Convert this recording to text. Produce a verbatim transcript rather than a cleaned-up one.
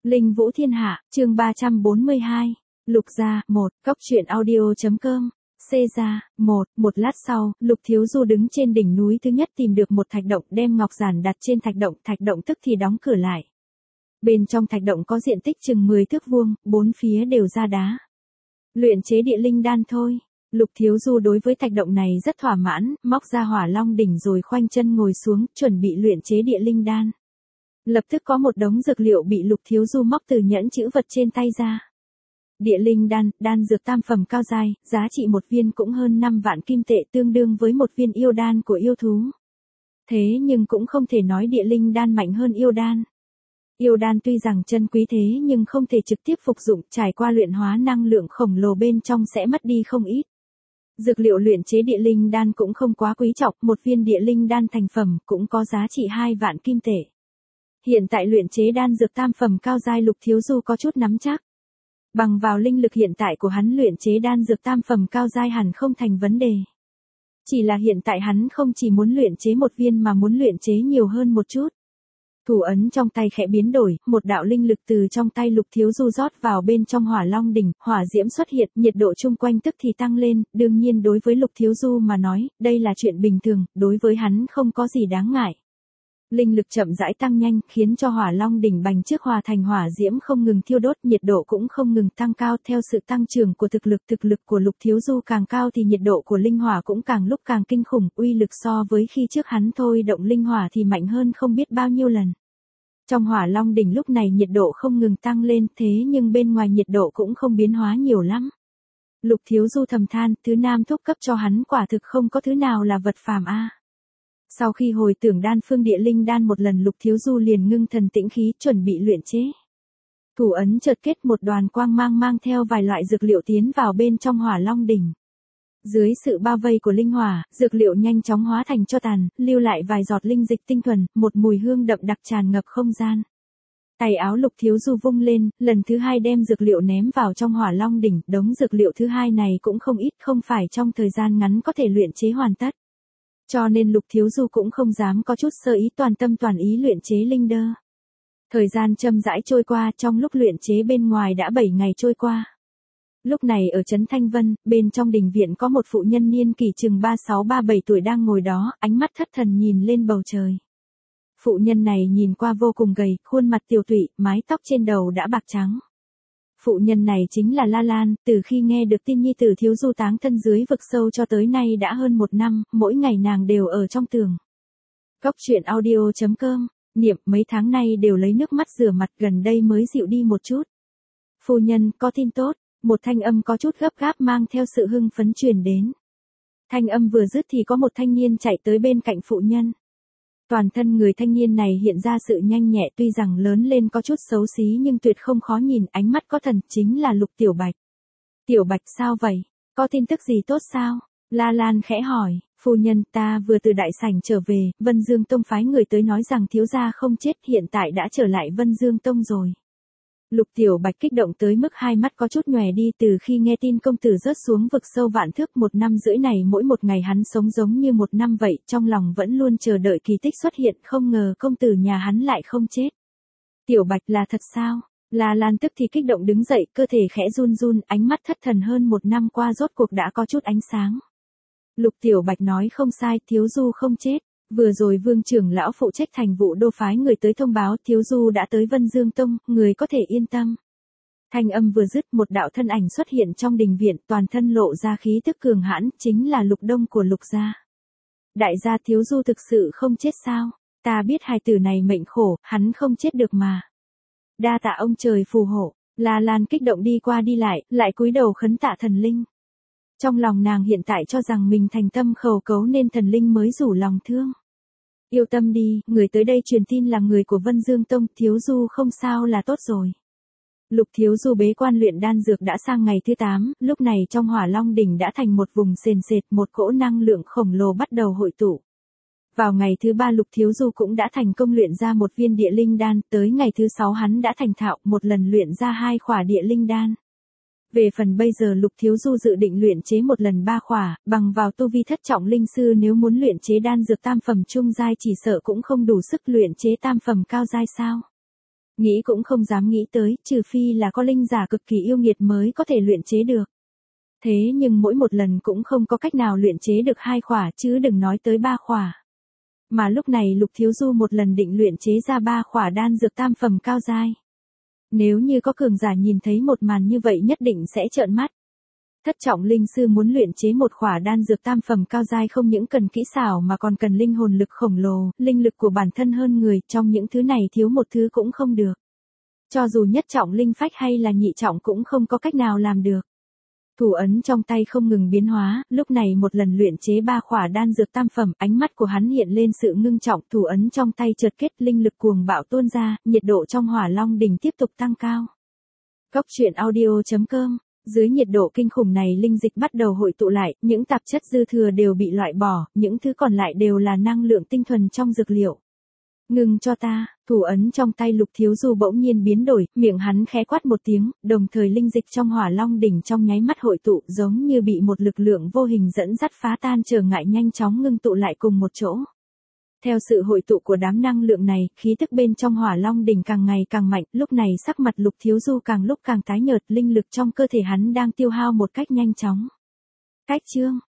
Linh Vũ Thiên Hạ, chương ba trăm bốn mươi hai. Lục gia, một, cốc truyện audio.com. C gia, một, một lát sau, Lục Thiếu Du đứng trên đỉnh núi thứ nhất tìm được một thạch động, đem ngọc giản đặt trên thạch động, thạch động tức thì đóng cửa lại. Bên trong thạch động có diện tích chừng mười thước vuông, bốn phía đều ra đá. Luyện chế địa linh đan thôi. Lục Thiếu Du đối với thạch động này rất thỏa mãn, móc ra hỏa long đỉnh rồi khoanh chân ngồi xuống, chuẩn bị luyện chế địa linh đan. Lập tức có một đống dược liệu bị Lục Thiếu Du móc từ nhẫn chữ vật trên tay ra. Địa linh đan, đan dược tam phẩm cao giai, giá trị một viên cũng hơn năm vạn kim tệ, tương đương với một viên yêu đan của yêu thú. Thế nhưng cũng không thể nói địa linh đan mạnh hơn yêu đan. Yêu đan tuy rằng chân quý thế nhưng không thể trực tiếp phục dụng, trải qua luyện hóa năng lượng khổng lồ bên trong sẽ mất đi không ít. Dược liệu luyện chế địa linh đan cũng không quá quý trọng, một viên địa linh đan thành phẩm cũng có giá trị hai vạn kim tệ. Hiện tại luyện chế đan dược tam phẩm cao giai, Lục Thiếu Du có chút nắm chắc. Bằng vào linh lực hiện tại của hắn, luyện chế đan dược tam phẩm cao giai hẳn không thành vấn đề. Chỉ là hiện tại hắn không chỉ muốn luyện chế một viên mà muốn luyện chế nhiều hơn một chút. Thủ ấn trong tay khẽ biến đổi, một đạo linh lực từ trong tay Lục Thiếu Du rót vào bên trong hỏa long đỉnh, hỏa diễm xuất hiện, nhiệt độ chung quanh tức thì tăng lên, đương nhiên đối với Lục Thiếu Du mà nói, đây là chuyện bình thường, đối với hắn không có gì đáng ngại. Linh lực chậm rãi tăng nhanh, khiến cho hỏa long đỉnh bành trước hòa thành hỏa diễm không ngừng thiêu đốt, nhiệt độ cũng không ngừng tăng cao. Theo sự tăng trưởng của thực lực, thực lực của Lục Thiếu Du càng cao thì nhiệt độ của linh hỏa cũng càng lúc càng kinh khủng, uy lực so với khi trước hắn thôi động linh hỏa thì mạnh hơn không biết bao nhiêu lần. Trong hỏa long đỉnh lúc này nhiệt độ không ngừng tăng lên, thế nhưng bên ngoài nhiệt độ cũng không biến hóa nhiều lắm. Lục Thiếu Du thầm than, thứ nam thúc cấp cho hắn quả thực không có thứ nào là vật phàm a. Sau khi hồi tưởng đan phương địa linh đan một lần, Lục Thiếu Du liền ngưng thần tĩnh khí, chuẩn bị luyện chế. Thủ ấn chợt kết, một đoàn quang mang mang theo vài loại dược liệu tiến vào bên trong hỏa long đỉnh. Dưới sự bao vây của linh hỏa, dược liệu nhanh chóng hóa thành tro tàn, lưu lại vài giọt linh dịch tinh thuần, một mùi hương đậm đặc tràn ngập không gian. Tay áo Lục Thiếu Du vung lên, lần thứ hai đem dược liệu ném vào trong hỏa long đỉnh, đống dược liệu thứ hai này cũng không ít, không phải trong thời gian ngắn có thể luyện chế hoàn tất. Cho nên Lục Thiếu Du cũng không dám có chút sơ ý, toàn tâm toàn ý luyện chế linh đơ. Thời gian chậm rãi trôi qua, trong lúc luyện chế bên ngoài đã bảy ngày trôi qua. Lúc này ở trấn Thanh Vân, bên trong đình viện có một phụ nhân niên kỷ chừng ba sáu ba bảy tuổi đang ngồi đó, ánh mắt thất thần nhìn lên bầu trời. Phụ nhân này nhìn qua vô cùng gầy, khuôn mặt tiều tụy, mái tóc trên đầu đã bạc trắng. Phụ nhân này chính là La Lan, từ khi nghe được tin nhi tử Thiếu Du táng thân dưới vực sâu cho tới nay đã hơn một năm, mỗi ngày nàng đều ở trong tường. Cốc truyện audio.com, niệm mấy tháng nay đều lấy nước mắt rửa mặt, gần đây mới dịu đi một chút. Phu nhân, có tin tốt, một thanh âm có chút gấp gáp mang theo sự hưng phấn truyền đến. Thanh âm vừa dứt thì có một thanh niên chạy tới bên cạnh phụ nhân. Toàn thân người thanh niên này hiện ra sự nhanh nhẹ, tuy rằng lớn lên có chút xấu xí nhưng tuyệt không khó nhìn, ánh mắt có thần, chính là Lục Tiểu Bạch. Tiểu Bạch sao vậy? Có tin tức gì tốt sao? La Lan khẽ hỏi. Phu nhân, ta vừa từ đại sảnh trở về, Vân Dương Tông phái người tới nói rằng thiếu gia không chết, hiện tại đã trở lại Vân Dương Tông rồi. Lục Tiểu Bạch kích động tới mức hai mắt có chút nhòe đi, từ khi nghe tin công tử rớt xuống vực sâu vạn thước, một năm rưỡi này mỗi một ngày hắn sống giống như một năm vậy, trong lòng vẫn luôn chờ đợi kỳ tích xuất hiện, không ngờ công tử nhà hắn lại không chết. Tiểu Bạch là thật sao? La Lan tức thì kích động đứng dậy, cơ thể khẽ run run, ánh mắt thất thần, hơn một năm qua rốt cuộc đã có chút ánh sáng. Lục Tiểu Bạch nói không sai, Thiếu Du không chết. Vừa rồi Vương trưởng lão phụ trách thành vụ đô phái người tới thông báo Thiếu Du đã tới Vân Dương Tông, người có thể yên tâm. Thanh âm vừa dứt, một đạo thân ảnh xuất hiện trong đình viện, toàn thân lộ ra khí tức cường hãn, chính là Lục Đông của Lục gia. Đại gia, Thiếu Du thực sự không chết sao? Ta biết hài tử này mệnh khổ, hắn không chết được mà. Đa tạ ông trời phù hộ. La Lan kích động đi qua đi lại, lại cúi đầu khấn tạ thần linh. Trong lòng nàng hiện tại cho rằng mình thành tâm khẩu cấu nên thần linh mới rủ lòng thương. Yêu tâm đi, người tới đây truyền tin là người của Vân Dương Tông, Thiếu Du không sao là tốt rồi. Lục Thiếu Du bế quan luyện đan dược đã sang ngày thứ tám, lúc này trong hỏa long đỉnh đã thành một vùng sền sệt, một cỗ năng lượng khổng lồ bắt đầu hội tụ. Vào ngày thứ ba Lục Thiếu Du cũng đã thành công luyện ra một viên địa linh đan, tới ngày thứ sáu hắn đã thành thạo, một lần luyện ra hai khỏa địa linh đan. Về phần bây giờ Lục Thiếu Du dự định luyện chế một lần ba khỏa, bằng vào tu vi thất trọng linh sư nếu muốn luyện chế đan dược tam phẩm trung giai chỉ sợ cũng không đủ sức luyện chế tam phẩm cao giai sao. Nghĩ cũng không dám nghĩ tới, trừ phi là có linh giả cực kỳ yêu nghiệt mới có thể luyện chế được. Thế nhưng mỗi một lần cũng không có cách nào luyện chế được hai khỏa chứ đừng nói tới ba khỏa. Mà lúc này Lục Thiếu Du một lần định luyện chế ra ba khỏa đan dược tam phẩm cao giai. Nếu như có cường giả nhìn thấy một màn như vậy nhất định sẽ trợn mắt. Thất trọng linh sư muốn luyện chế một khỏa đan dược tam phẩm cao giai không những cần kỹ xảo mà còn cần linh hồn lực khổng lồ, linh lực của bản thân hơn người, trong những thứ này thiếu một thứ cũng không được. Cho dù nhất trọng linh phách hay là nhị trọng cũng không có cách nào làm được. Thủ ấn trong tay không ngừng biến hóa, lúc này một lần luyện chế ba khỏa đan dược tam phẩm, ánh mắt của hắn hiện lên sự ngưng trọng, thủ ấn trong tay chợt kết, linh lực cuồng bạo tuôn ra, nhiệt độ trong Hỏa Long đỉnh tiếp tục tăng cao. Cốc truyện audio chấm com. Dưới nhiệt độ kinh khủng này linh dịch bắt đầu hội tụ lại, những tạp chất dư thừa đều bị loại bỏ, những thứ còn lại đều là năng lượng tinh thuần trong dược liệu. Ngừng cho ta, thủ ấn trong tay Lục Thiếu Du bỗng nhiên biến đổi, miệng hắn khẽ quát một tiếng, đồng thời linh dịch trong Hỏa Long đỉnh trong nháy mắt hội tụ giống như bị một lực lượng vô hình dẫn dắt phá tan trở ngại nhanh chóng ngưng tụ lại cùng một chỗ. Theo sự hội tụ của đám năng lượng này, khí tức bên trong Hỏa Long đỉnh càng ngày càng mạnh, lúc này sắc mặt Lục Thiếu Du càng lúc càng tái nhợt, linh lực trong cơ thể hắn đang tiêu hao một cách nhanh chóng. Cách chương